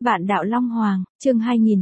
Vạn Đạo Long Hoàng, chương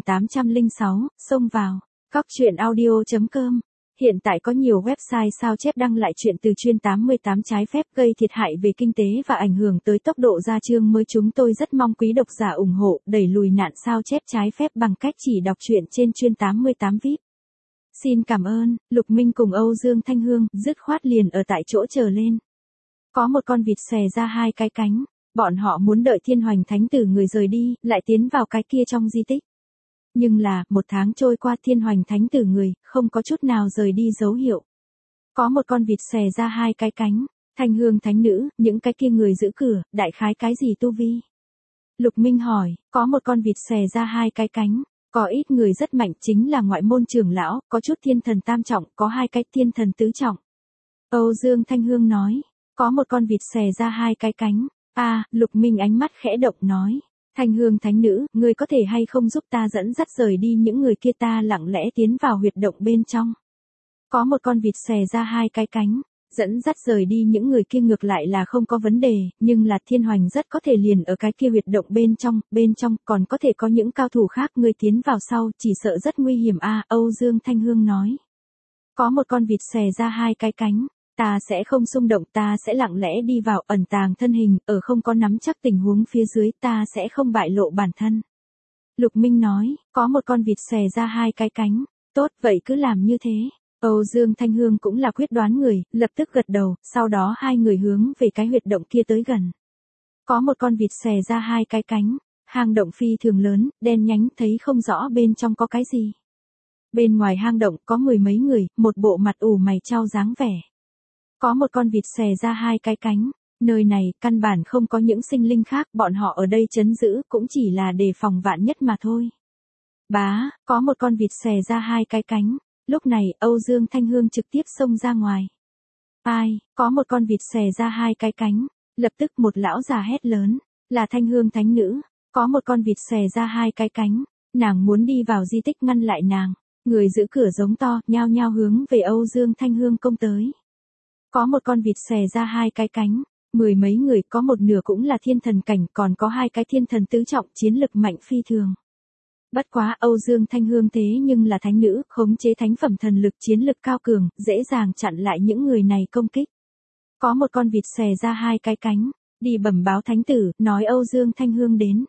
2806, xông vào. Cóc truyện audio.com. Hiện tại có nhiều website sao chép đăng lại chuyện từ chuyên 88 trái phép gây thiệt hại về kinh tế và ảnh hưởng tới tốc độ ra chương mới. Chúng tôi rất mong quý độc giả ủng hộ đẩy lùi nạn sao chép trái phép bằng cách chỉ đọc truyện trên chuyên 88 VIP. Xin cảm ơn. Lục Minh cùng Âu Dương Thanh Hương dứt khoát liền ở tại chỗ chờ lên. Có một con vịt xòe ra hai cái cánh. Bọn họ muốn đợi Thiên Hoành Thánh Tử người rời đi, lại tiến vào cái kia trong di tích. Nhưng là, một tháng trôi qua Thiên Hoành Thánh Tử người, không có chút nào rời đi dấu hiệu. Có một con vịt xòe ra hai cái cánh. Thanh Hương Thánh Nữ, những cái kia người giữ cửa, đại khái cái gì tu vi? Lục Minh hỏi, có một con vịt xòe ra hai cái cánh. Có ít người rất mạnh chính là ngoại môn trưởng lão, có chút thiên thần tam trọng, có hai cái thiên thần tứ trọng. Âu Dương Thanh Hương nói, có một con vịt xòe ra hai cái cánh. Lục Minh ánh mắt khẽ động nói. Thanh Hương Thánh Nữ, ngươi có thể hay không giúp ta dẫn dắt rời đi những người kia, ta lặng lẽ tiến vào huyệt động bên trong. Có một con vịt xòe ra hai cái cánh. Dẫn dắt rời đi những người kia ngược lại là không có vấn đề, nhưng là Thiên Hoành rất có thể liền ở cái kia huyệt động bên trong còn có thể có những cao thủ khác, người tiến vào sau, chỉ sợ rất nguy hiểm Âu Dương Thanh Hương nói. Có một con vịt xòe ra hai cái cánh. Ta sẽ không xung động, ta sẽ lặng lẽ đi vào ẩn tàng thân hình, ở không có nắm chắc tình huống phía dưới, ta sẽ không bại lộ bản thân. Lục Minh nói, có một con vịt xòe ra hai cái cánh. Tốt, vậy cứ làm như thế. Âu Dương Thanh Hương cũng là quyết đoán người, lập tức gật đầu, sau đó hai người hướng về cái huyệt động kia tới gần. Có một con vịt xòe ra hai cái cánh. Hang động phi thường lớn, đen nhánh, thấy không rõ bên trong có cái gì. Bên ngoài hang động có mười mấy người, một bộ mặt ủ mày chau dáng vẻ. Có một con vịt xòe ra hai cái cánh. Nơi này, căn bản không có những sinh linh khác, bọn họ ở đây trấn giữ, cũng chỉ là đề phòng vạn nhất mà thôi. Có một con vịt xòe ra hai cái cánh. Lúc này, Âu Dương Thanh Hương trực tiếp xông ra ngoài. Có một con vịt xòe ra hai cái cánh. Lập tức một lão già hét lớn, là Thanh Hương Thánh Nữ. Có một con vịt xòe ra hai cái cánh. Nàng muốn đi vào di tích ngăn lại nàng. Người giữ cửa giống to, nhao nhao hướng về Âu Dương Thanh Hương công tới. Có một con vịt xòe ra hai cái cánh. Mười mấy người, có một nửa cũng là thiên thần cảnh, còn có hai cái thiên thần tứ trọng, chiến lực mạnh phi thường. Bất quá Âu Dương Thanh Hương thế nhưng là thánh nữ, khống chế thánh phẩm thần lực, chiến lực cao cường, dễ dàng chặn lại những người này công kích. Có một con vịt xòe ra hai cái cánh. Đi bẩm báo thánh tử, nói Âu Dương Thanh Hương đến.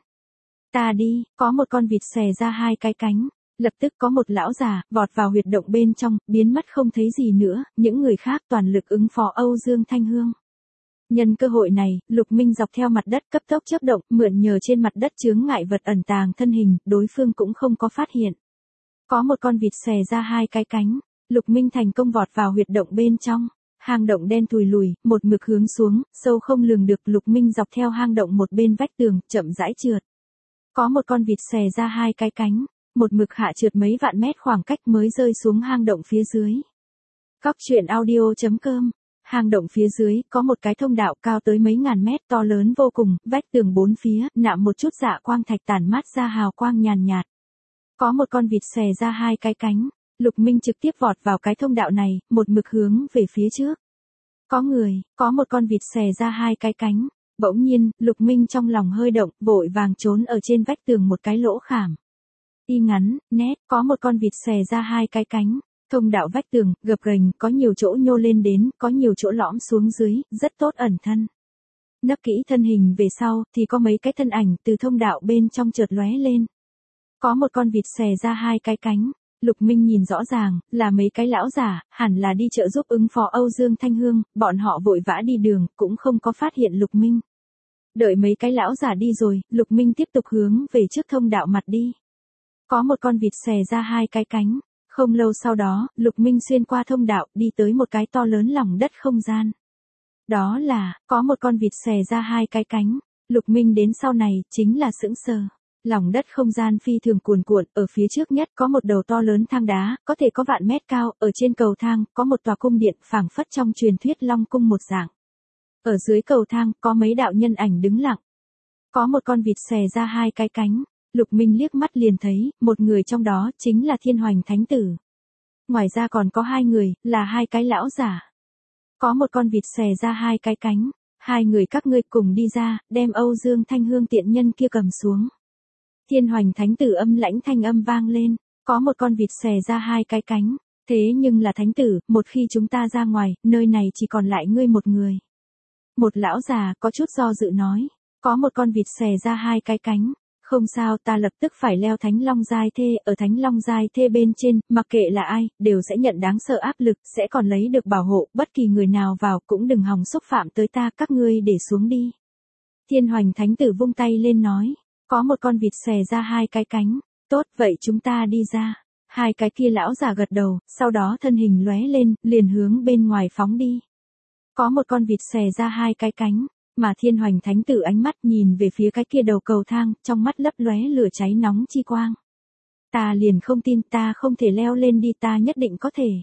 Ta đi. Có một con vịt xòe ra hai cái cánh. Lập tức có một lão già, vọt vào huyệt động bên trong, biến mất không thấy gì nữa, những người khác toàn lực ứng phó Âu Dương Thanh Hương. Nhân cơ hội này, Lục Minh dọc theo mặt đất cấp tốc chớp động, mượn nhờ trên mặt đất chướng ngại vật ẩn tàng thân hình, đối phương cũng không có phát hiện. Có một con vịt xòe ra hai cái cánh. Lục Minh thành công vọt vào huyệt động bên trong. Hang động đen thùi lùi, một mực hướng xuống, sâu không lường được. Lục Minh dọc theo hang động một bên vách tường, chậm rãi trượt. Có một con vịt xòe ra hai cái cánh. Một mực hạ trượt mấy vạn mét khoảng cách mới rơi xuống hang động phía dưới. Cóc truyện audio.com. Hang động phía dưới, có một cái thông đạo cao tới mấy ngàn mét, to lớn vô cùng, vách tường bốn phía, nạm một chút dạ quang thạch tản mát ra hào quang nhàn nhạt. Có một con vịt xòe ra hai cái cánh. Lục Minh trực tiếp vọt vào cái thông đạo này, một mực hướng về phía trước. Có người, có một con vịt xòe ra hai cái cánh. Bỗng nhiên, Lục Minh trong lòng hơi động, vội vàng trốn ở trên vách tường một cái lỗ khảm. Ngắn, nét, có một con vịt xòe ra hai cái cánh. Thông đạo vách tường, gập ghềnh, có nhiều chỗ nhô lên đến, có nhiều chỗ lõm xuống dưới, rất tốt ẩn thân. Nấp kỹ thân hình về sau, thì có mấy cái thân ảnh từ thông đạo bên trong chợt lóe lên. Có một con vịt xòe ra hai cái cánh. Lục Minh nhìn rõ ràng, là mấy cái lão giả, hẳn là đi trợ giúp ứng phó Âu Dương Thanh Hương, bọn họ vội vã đi đường, cũng không có phát hiện Lục Minh. Đợi mấy cái lão giả đi rồi, Lục Minh tiếp tục hướng về trước thông đạo mặt đi. Có một con vịt xòe ra hai cái cánh. Không lâu sau đó, Lục Minh xuyên qua thông đạo, đi tới một cái to lớn lòng đất không gian. Đó là, có một con vịt xòe ra hai cái cánh. Lục Minh đến sau này, chính là sững sờ. Lòng đất không gian phi thường cuồn cuộn, ở phía trước nhất có một đầu to lớn thang đá, có thể có vạn mét cao, ở trên cầu thang, có một tòa cung điện phảng phất trong truyền thuyết Long Cung một dạng. Ở dưới cầu thang, có mấy đạo nhân ảnh đứng lặng. Có một con vịt xòe ra hai cái cánh. Lục Minh liếc mắt liền thấy, một người trong đó chính là Thiên Hoành Thánh Tử. Ngoài ra còn có hai người, là hai cái lão giả. Có một con vịt xòe ra hai cái cánh. Hai người các ngươi cùng đi ra, đem Âu Dương Thanh Hương tiện nhân kia cầm xuống. Thiên Hoành Thánh Tử âm lãnh thanh âm vang lên, có một con vịt xòe ra hai cái cánh. Thế nhưng là Thánh Tử, một khi chúng ta ra ngoài, nơi này chỉ còn lại ngươi một người. Một lão già có chút do dự nói, có một con vịt xòe ra hai cái cánh. Không sao, ta lập tức phải leo Thánh Long Giai Thê, ở Thánh Long Giai Thê bên trên, mặc kệ là ai, đều sẽ nhận đáng sợ áp lực, sẽ còn lấy được bảo hộ, bất kỳ người nào vào cũng đừng hòng xúc phạm tới ta, các ngươi để xuống đi. Thiên Hoành Thánh Tử vung tay lên nói, có một con vịt xòe ra hai cái cánh, tốt vậy chúng ta đi ra. Hai cái kia lão già gật đầu, sau đó thân hình lóe lên, liền hướng bên ngoài phóng đi. Có một con vịt xòe ra hai cái cánh, mà Thiên Hoành Thánh Tử ánh mắt nhìn về phía cái kia đầu cầu thang, trong mắt lấp lóe lửa cháy nóng chi quang. Ta liền không tin, ta không thể leo lên đi, ta nhất định có thể.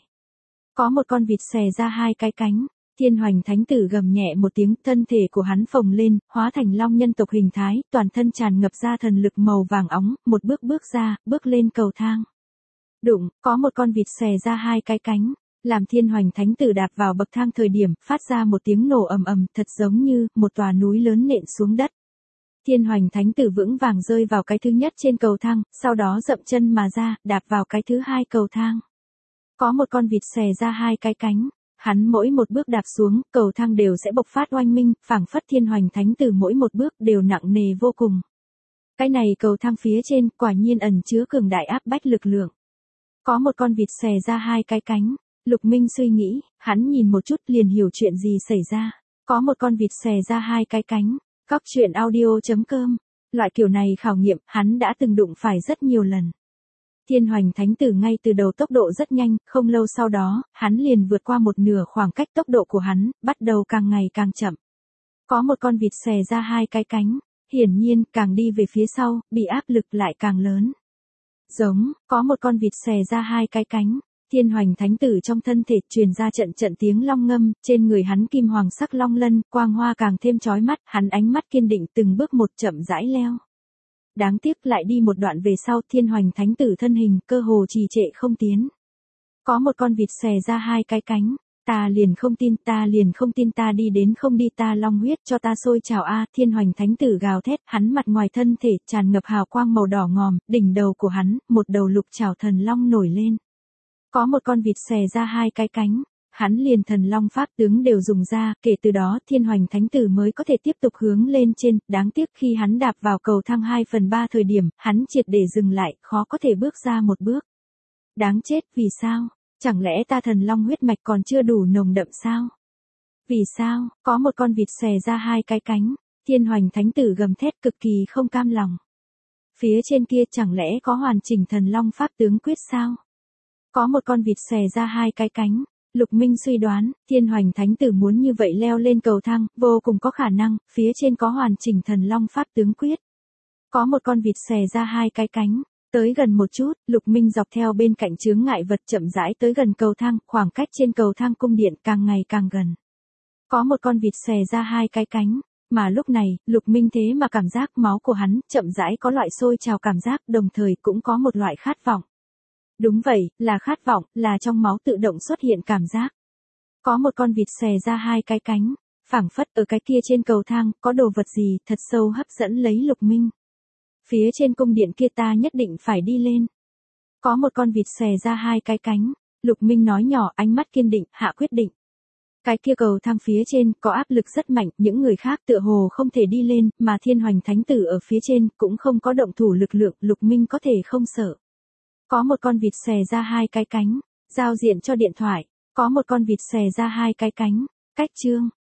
Có một con vịt xòe ra hai cái cánh, Thiên Hoành Thánh Tử gầm nhẹ một tiếng, thân thể của hắn phồng lên, hóa thành long nhân tộc hình thái, toàn thân tràn ngập ra thần lực màu vàng óng, một bước bước ra, bước lên cầu thang. Đụng, có một con vịt xòe ra hai cái cánh, làm Thiên Hoành Thánh Tử đạp vào bậc thang thời điểm, phát ra một tiếng nổ ầm ầm, thật giống như một tòa núi lớn nện xuống đất. Thiên Hoành Thánh Tử vững vàng rơi vào cái thứ nhất trên cầu thang, sau đó dậm chân mà ra, đạp vào cái thứ hai cầu thang. Có một con vịt xòe ra hai cái cánh, hắn mỗi một bước đạp xuống, cầu thang đều sẽ bộc phát oanh minh, phảng phất Thiên Hoành Thánh Tử mỗi một bước đều nặng nề vô cùng. Cái này cầu thang phía trên, quả nhiên ẩn chứa cường đại áp bách lực lượng. Có một con vịt xòe ra hai cái cánh, Lục Minh suy nghĩ, hắn nhìn một chút liền hiểu chuyện gì xảy ra. Có một con vịt xòe ra hai cái cánh, Cóc truyện audio.com. Loại kiểu này khảo nghiệm, hắn đã từng đụng phải rất nhiều lần. Thiên Hoành Thánh Tử ngay từ đầu tốc độ rất nhanh, không lâu sau đó, hắn liền vượt qua một nửa khoảng cách, tốc độ của hắn bắt đầu càng ngày càng chậm. Có một con vịt xòe ra hai cái cánh, hiển nhiên, càng đi về phía sau, bị áp lực lại càng lớn. Giống, có một con vịt xòe ra hai cái cánh, Thiên Hoành Thánh Tử trong thân thể truyền ra trận trận tiếng long ngâm, trên người hắn kim hoàng sắc long lân, quang hoa càng thêm chói mắt, hắn ánh mắt kiên định từng bước một chậm rãi leo. Đáng tiếc lại đi một đoạn về sau, Thiên Hoành Thánh Tử thân hình cơ hồ trì trệ không tiến. Có một con vịt xòe ra hai cái cánh, ta liền không tin, ta liền không tin, ta đi đến không đi, ta long huyết cho ta sôi trào a. Thiên Hoành Thánh Tử gào thét, hắn mặt ngoài thân thể tràn ngập hào quang màu đỏ ngòm, đỉnh đầu của hắn, một đầu lục trảo thần long nổi lên. Có một con vịt xòe ra hai cái cánh, hắn liền thần long pháp tướng đều dùng ra, kể từ đó Thiên Hoành Thánh Tử mới có thể tiếp tục hướng lên trên, đáng tiếc khi hắn đạp vào cầu thang 2/3 thời điểm, hắn triệt để dừng lại, khó có thể bước ra một bước. Đáng chết, vì sao? Chẳng lẽ ta thần long huyết mạch còn chưa đủ nồng đậm sao? Vì sao? Có một con vịt xòe ra hai cái cánh, Thiên Hoành Thánh Tử gầm thét cực kỳ không cam lòng. Phía trên kia chẳng lẽ có hoàn chỉnh thần long pháp tướng quyết sao? Có một con vịt xòe ra hai cái cánh, Lục Minh suy đoán, Thiên Hoành Thánh Tử muốn như vậy leo lên cầu thang, vô cùng có khả năng, phía trên có hoàn chỉnh thần long pháp tướng quyết. Có một con vịt xòe ra hai cái cánh, tới gần một chút, Lục Minh dọc theo bên cạnh chướng ngại vật chậm rãi tới gần cầu thang, khoảng cách trên cầu thang cung điện càng ngày càng gần. Có một con vịt xòe ra hai cái cánh, mà lúc này, Lục Minh thế mà cảm giác máu của hắn chậm rãi có loại sôi trào cảm giác, đồng thời cũng có một loại khát vọng. Đúng vậy, là khát vọng, là trong máu tự động xuất hiện cảm giác. Có một con vịt xòe ra hai cái cánh, phảng phất ở cái kia trên cầu thang, có đồ vật gì thật sâu hấp dẫn lấy Lục Minh. Phía trên cung điện kia ta nhất định phải đi lên. Có một con vịt xòe ra hai cái cánh, Lục Minh nói nhỏ, ánh mắt kiên định, hạ quyết định. Cái kia cầu thang phía trên có áp lực rất mạnh, những người khác tựa hồ không thể đi lên, mà Thiên Hoành Thánh Tử ở phía trên cũng không có động thủ lực lượng, Lục Minh có thể không sợ. Có một con vịt xòe ra hai cái cánh, giao diện cho điện thoại, có một con vịt xòe ra hai cái cánh, cách chương.